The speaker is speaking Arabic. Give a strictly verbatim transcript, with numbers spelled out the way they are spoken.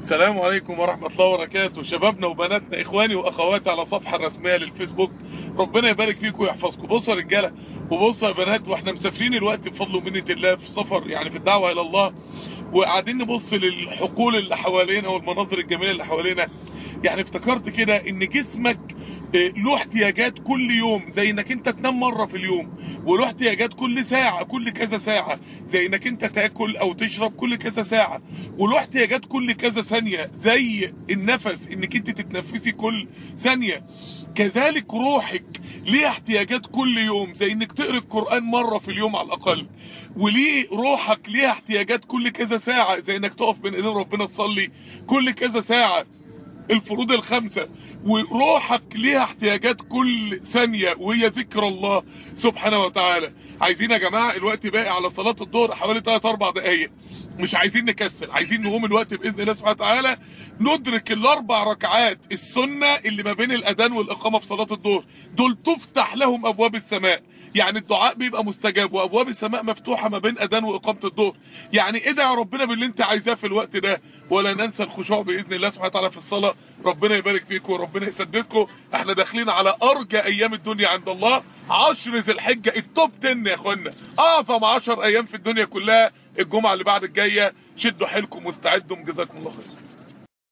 السلام عليكم ورحمة الله وبركاته. شبابنا وبناتنا اخواني واخواتي على الصفحة الرسمية للفيسبوك، ربنا يبارك فيكم ويحفظكم. بصوا يا رجالة وبصوا يا بنات، واحنا مسافرين الوقت بفضل ومنة الله في سفر يعني في الدعوة الى الله، وقاعدين نبص للحقول اللي حوالينا والمناظر الجميلة اللي حوالينا، يعني افتكرت كده ان جسمك له احتياجات كل يوم، زي انك انت تنام مرة في اليوم، وله احتياجات كل ساعة كل كذا ساعة، زي انك انت تاكل او تشرب كل كذا ساعة، وله احتياجات كل كذا ثانية زي النفس انك انت تتنفسي كل ثانية. كذلك روحك ليه احتياجات كل يوم، زي انك تقرأ القرآن مرة في اليوم على الاقل، وليه روحك ليها احتياجات كل كذا ساعة، زي انك تقف بين ايدين ربنا تصلي كل كذا ساعة الفروض الخمسة، وروحك ليها احتياجات كل ثانية وهي ذكر الله سبحانه وتعالى. عايزين يا جماعة الوقت باقي على صلاة الظهر حوالي تلاتة اربعة دقايق، مش عايزين نكسل، عايزين نقوم الوقت بإذن الله سبحانه وتعالى ندرك الاربع ركعات السنة اللي ما بين الاذان والاقامة في صلاة الظهر، دول تفتح لهم ابواب السماء، يعني الدعاء بيبقى مستجاب وابواب السماء مفتوحة ما بين اذان واقامة الظهر. يعني ادعي ربنا باللي انت عايزاه في الوقت ده، ولا ننسى الخشوع باذن الله سبحانه وتعالى في الصلاة. ربنا يبارك فيكم وربنا يسددكم. احنا داخلين على ارجى ايام الدنيا عند الله، عشر ذي الحجة التوب عشرة يا اخوانا، اعظم عشر ايام في الدنيا كلها الجمعة اللي بعد الجاية. شدوا حيلكم واستعدوا، جزاكم الله خير.